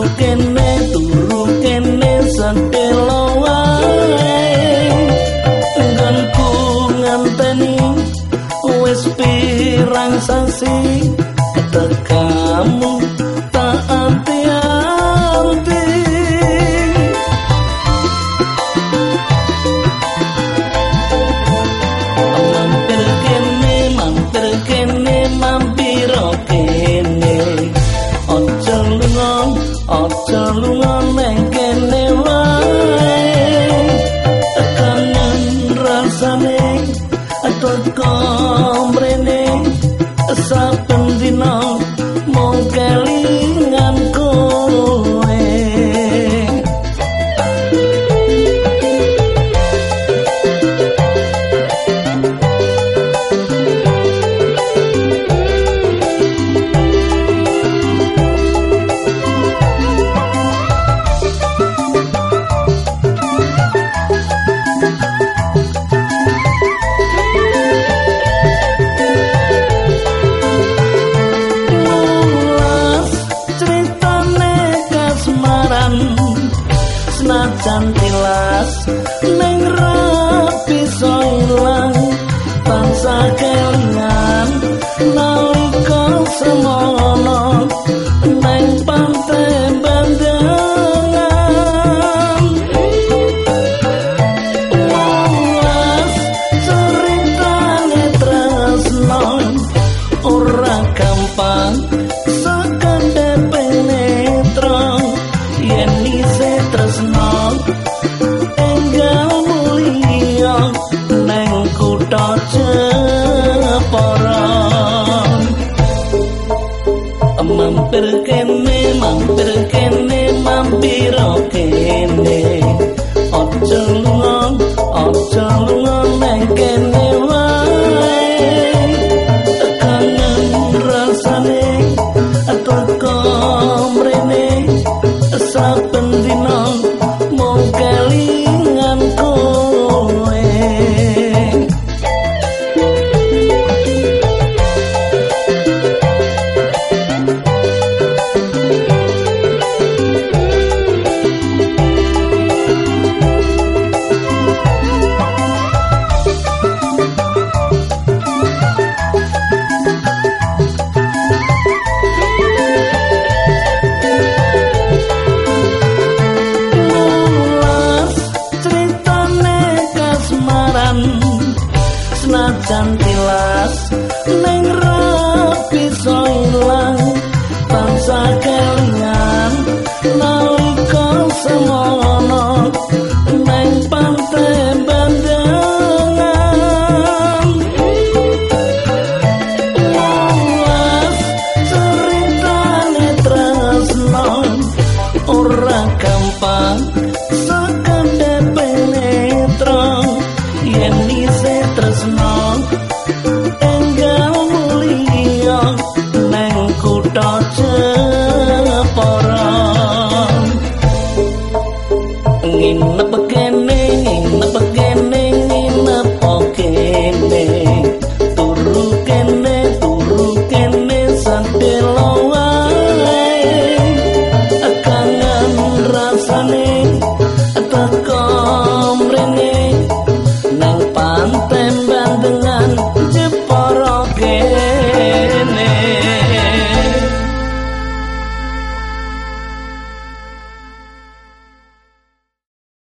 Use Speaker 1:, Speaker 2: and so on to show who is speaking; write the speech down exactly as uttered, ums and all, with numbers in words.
Speaker 1: kene turu kene santelo wae nggonku nganteni wis pirang sasi tekamu tak anti-anti mampir kene mampir kene mampir kene ojo lunga ojo lunga neng kene wae kangen rasane teko mrene saben dina mung kelingan kowe senajan tilas ning rapi soilang tansah kelingan nalika semono ning pantai Bandengan mulas ceritane tresno ora gampang sakandhe penetro yen ise tresno enggal mulia neng kutha Jepara mampir kene mampir kene mampir kene ojo lunga ojo lunga neng kene wae kangen rasane teko mrene saben dina mung kelingan kowe senajan tilas ning rapi soilang tansah kelingan nalika semono ning pantai Bandengan mulas ceritane tresno ora gampang sakandhe penetro yen ise tresno enggal mulia neng kutha Jepara nginep